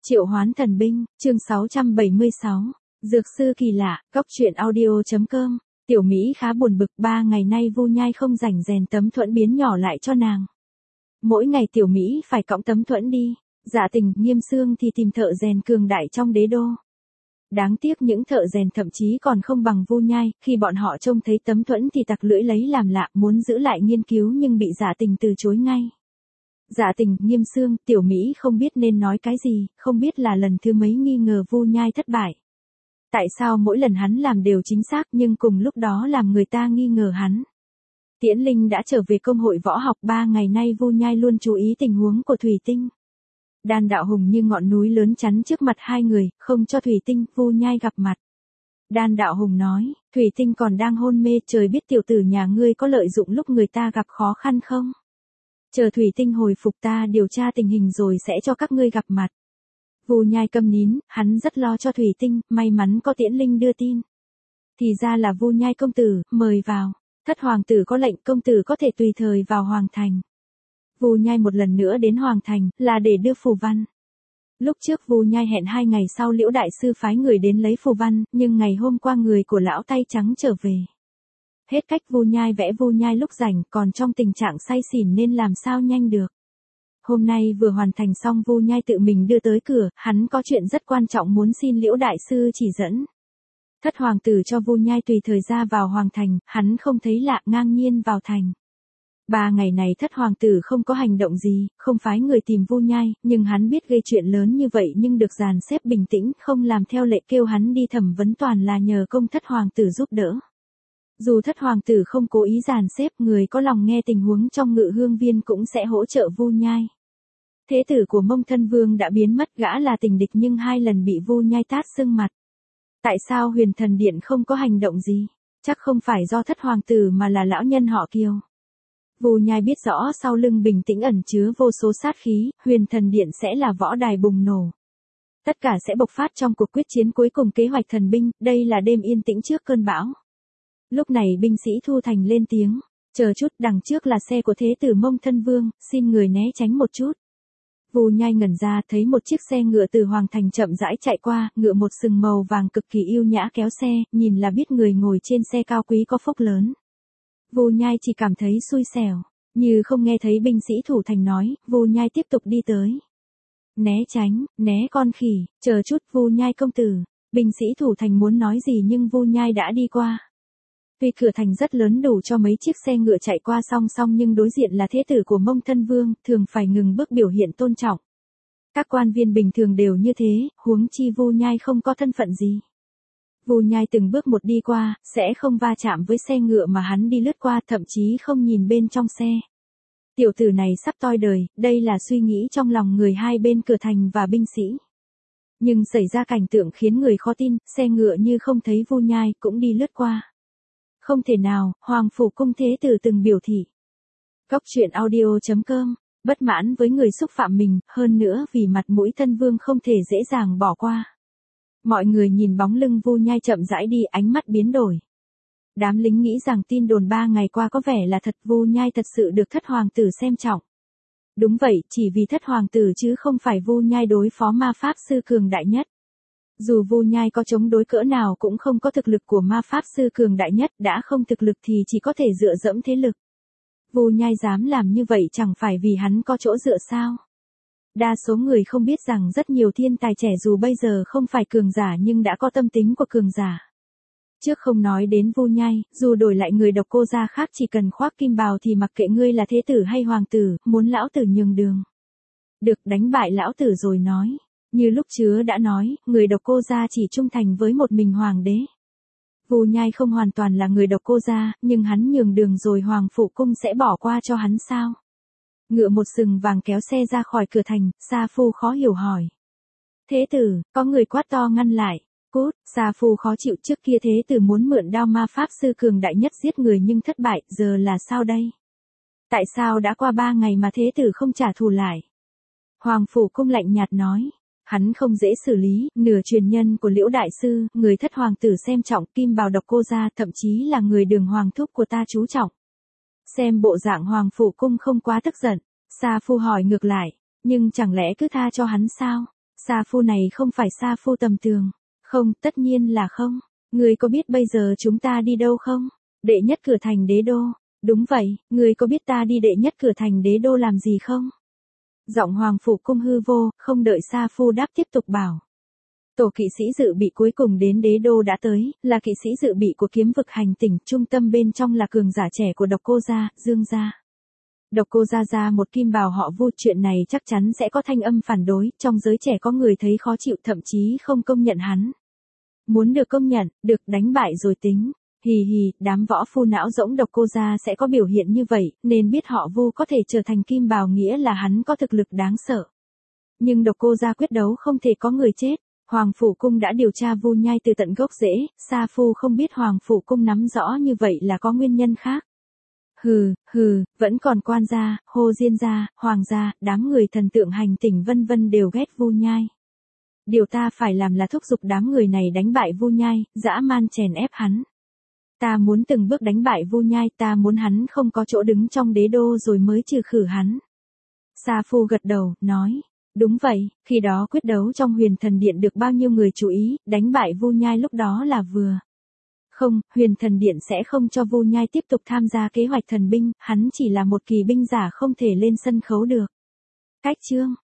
Triệu hoán thần binh, chương 676. Dược sư kỳ lạ, góc truyện audio.com. Tiểu Mỹ khá buồn bực, 3 ngày nay Vu Nhai không rảnh rèn tấm thuẫn biến nhỏ lại cho nàng. Mỗi ngày Tiểu Mỹ phải cõng tấm thuẫn đi. Dạ Tình, Nghiêm Xương thì tìm thợ rèn cường đại trong đế đô. Đáng tiếc những thợ rèn thậm chí còn không bằng Vu Nhai, khi bọn họ trông thấy tấm thuẫn thì tặc lưỡi lấy làm lạ, muốn giữ lại nghiên cứu nhưng bị Dạ Tình từ chối ngay. Dạ Tình, Nghiêm Xương, Tiểu Mỹ không biết nên nói cái gì, không biết là lần thứ mấy nghi ngờ Vu Nhai thất bại. Tại sao mỗi lần hắn làm đều chính xác nhưng cùng lúc đó làm người ta nghi ngờ hắn. Tiễn Linh đã trở về công hội võ học, 3 ngày nay Vu Nhai luôn chú ý tình huống của Thủy Tinh. Đan Đạo Hùng như ngọn núi lớn chắn trước mặt hai người, không cho Thủy Tinh, Vu Nhai gặp mặt. Đan Đạo Hùng nói, Thủy Tinh còn đang hôn mê, trời biết tiểu tử nhà ngươi có lợi dụng lúc người ta gặp khó khăn không? Chờ Thủy Tinh hồi phục ta điều tra tình hình rồi sẽ cho các ngươi gặp mặt. Vu Nhai câm nín, hắn rất lo cho Thủy Tinh, may mắn có Tiễn Linh đưa tin. Thì ra là Vu Nhai công tử, mời vào. Thất hoàng tử có lệnh, công tử có thể tùy thời vào hoàng thành. Vu Nhai một lần nữa đến hoàng thành, là để đưa phù văn. Lúc trước Vu Nhai hẹn 2 ngày sau Liễu đại sư phái người đến lấy phù văn, nhưng ngày hôm qua người của lão tay trắng trở về. Hết cách Vu Nhai vẽ, Vu Nhai lúc rảnh còn trong tình trạng say xỉn nên làm sao nhanh được. Hôm nay vừa hoàn thành xong, Vu Nhai tự mình đưa tới cửa, hắn có chuyện rất quan trọng muốn xin Liễu đại sư chỉ dẫn. Thất hoàng tử cho Vu Nhai tùy thời ra vào hoàng thành, hắn không thấy lạ, ngang nhiên vào thành. 3 ngày này thất hoàng tử không có hành động gì, không phái người tìm Vu Nhai, nhưng hắn biết gây chuyện lớn như vậy nhưng được dàn xếp bình tĩnh, không làm theo lệ, kêu hắn đi thẩm vấn toàn là nhờ công thất hoàng tử giúp đỡ. Dù thất hoàng tử không cố ý dàn xếp, người có lòng nghe tình huống trong Ngự Hương Viên cũng sẽ hỗ trợ Vu Nhai. Thế tử của Mông Thân Vương đã biến mất, gã là tình địch nhưng 2 lần bị Vu Nhai tát sưng mặt. Tại sao Huyền Thần Điện không có hành động gì? Chắc không phải do thất hoàng tử mà là lão nhân họ Kiều. Vu Nhai biết rõ sau lưng bình tĩnh ẩn chứa vô số sát khí, Huyền Thần Điện sẽ là võ đài bùng nổ. Tất cả sẽ bộc phát trong cuộc quyết chiến cuối cùng kế hoạch thần binh, đây là đêm yên tĩnh trước cơn bão. Lúc này binh sĩ Thu Thành lên tiếng, chờ chút, đằng trước là xe của thế tử Mông Thân Vương, xin người né tránh một chút. Vu Nhai ngẩn ra, thấy một chiếc xe ngựa từ hoàng thành chậm rãi chạy qua, ngựa một sừng màu vàng cực kỳ yêu nhã kéo xe, nhìn là biết người ngồi trên xe cao quý có phúc lớn. Vu Nhai chỉ cảm thấy xui xẻo, như không nghe thấy binh sĩ Thủ Thành nói, Vu Nhai tiếp tục đi tới. Né tránh, né con khỉ, chờ chút, Vu Nhai công tử. Binh sĩ Thủ Thành muốn nói gì nhưng Vu Nhai đã đi qua. Tuy cửa thành rất lớn đủ cho mấy chiếc xe ngựa chạy qua song song nhưng đối diện là thế tử của Mông Thân Vương, thường phải ngừng bước biểu hiện tôn trọng. Các quan viên bình thường đều như thế, huống chi Vu Nhai không có thân phận gì. Vu Nhai từng bước một đi qua, sẽ không va chạm với xe ngựa mà hắn đi lướt qua, thậm chí không nhìn bên trong xe. Tiểu tử này sắp toi đời, đây là suy nghĩ trong lòng người hai bên cửa thành và binh sĩ. Nhưng xảy ra cảnh tượng khiến người khó tin, xe ngựa như không thấy Vu Nhai cũng đi lướt qua. Không thể nào, Hoàng Phủ Cung thế tử từng biểu thị. Góc truyện audio.com, bất mãn với người xúc phạm mình, hơn nữa vì mặt mũi Thân Vương không thể dễ dàng bỏ qua. Mọi người nhìn bóng lưng Vu Nhai chậm rãi đi, ánh mắt biến đổi. Đám lính nghĩ rằng tin đồn 3 ngày qua có vẻ là thật, Vu Nhai thật sự được thất hoàng tử xem trọng. Đúng vậy, chỉ vì thất hoàng tử chứ không phải Vu Nhai đối phó ma pháp sư cường đại nhất. Dù Vu Nhai có chống đối cỡ nào cũng không có thực lực của ma pháp sư cường đại nhất, đã không thực lực thì chỉ có thể dựa dẫm thế lực. Vu Nhai dám làm như vậy chẳng phải vì hắn có chỗ dựa sao? Đa số người không biết rằng rất nhiều thiên tài trẻ dù bây giờ không phải cường giả nhưng đã có tâm tính của cường giả. Trước không nói đến Vu Nhai, dù đổi lại người Độc Cô gia khác chỉ cần khoác kim bào thì mặc kệ ngươi là thế tử hay hoàng tử, muốn lão tử nhường đường. Được, đánh bại lão tử rồi nói. Như lúc trước đã nói, người Độc Cô gia chỉ trung thành với một mình hoàng đế. Vu Nhai không hoàn toàn là người Độc Cô gia, nhưng hắn nhường đường rồi Hoàng Phủ Cung sẽ bỏ qua cho hắn sao? Ngựa một sừng vàng kéo xe ra khỏi cửa thành, Sa Phu khó hiểu hỏi. Thế tử, có người quát to ngăn lại. Cút, Sa Phu khó chịu, trước kia thế tử muốn mượn đao ma pháp sư cường đại nhất giết người nhưng thất bại, giờ là sao đây? Tại sao đã qua 3 ngày mà thế tử không trả thù lại? Hoàng Phủ Cung lạnh nhạt nói. Hắn không dễ xử lý, nửa truyền nhân của Liễu đại sư, người thất hoàng tử xem trọng, kim bào Độc Cô gia, thậm chí là người Đường hoàng thúc của ta chú trọng. Xem bộ dạng Hoàng Phủ Cung không quá tức giận, Sa Phu hỏi ngược lại, nhưng chẳng lẽ cứ tha cho hắn sao? Sa Phu này không phải Sa Phu tầm thường. Không, tất nhiên là không. Ngươi có biết bây giờ chúng ta đi đâu không? Đệ nhất cửa thành đế đô. Đúng vậy, ngươi có biết ta đi đệ nhất cửa thành đế đô làm gì không? Giọng Hoàng Phủ Cung hư vô, không đợi Sa Phu đáp tiếp tục bảo. Tổ kỵ sĩ dự bị cuối cùng đến đế đô đã tới, là kỵ sĩ dự bị của kiếm vực hành tỉnh, trung tâm bên trong là cường giả trẻ của Độc Cô gia, Dương gia. Độc Cô gia ra một kim bào họ Vu, chuyện này chắc chắn sẽ có thanh âm phản đối, trong giới trẻ có người thấy khó chịu, thậm chí không công nhận hắn. Muốn được công nhận, được đánh bại rồi tính. Hì hì, đám võ phu não rỗng Độc Cô gia sẽ có biểu hiện như vậy, nên biết họ Vu có thể trở thành kim bào nghĩa là hắn có thực lực đáng sợ. Nhưng Độc Cô gia quyết đấu không thể có người chết. Hoàng Phủ Cung đã điều tra Vu Nhai từ tận gốc rễ, Sa Phu không biết Hoàng Phủ Cung nắm rõ như vậy là có nguyên nhân khác. Hừ, vẫn còn Quan gia, Hồ Diên gia, Hoàng gia, đám người thần tượng hành tỉnh vân vân đều ghét Vu Nhai. Điều ta phải làm là thúc giục đám người này đánh bại Vu Nhai, dã man chèn ép hắn. Ta muốn từng bước đánh bại Vu Nhai, ta muốn hắn không có chỗ đứng trong đế đô rồi mới trừ khử hắn. Sa Phu gật đầu, nói. Đúng vậy, khi đó quyết đấu trong Huyền Thần Điện được bao nhiêu người chú ý, đánh bại Vu Nhai lúc đó là vừa. Không, Huyền Thần Điện sẽ không cho Vu Nhai tiếp tục tham gia kế hoạch thần binh, hắn chỉ là một kỳ binh giả không thể lên sân khấu được. Cách chương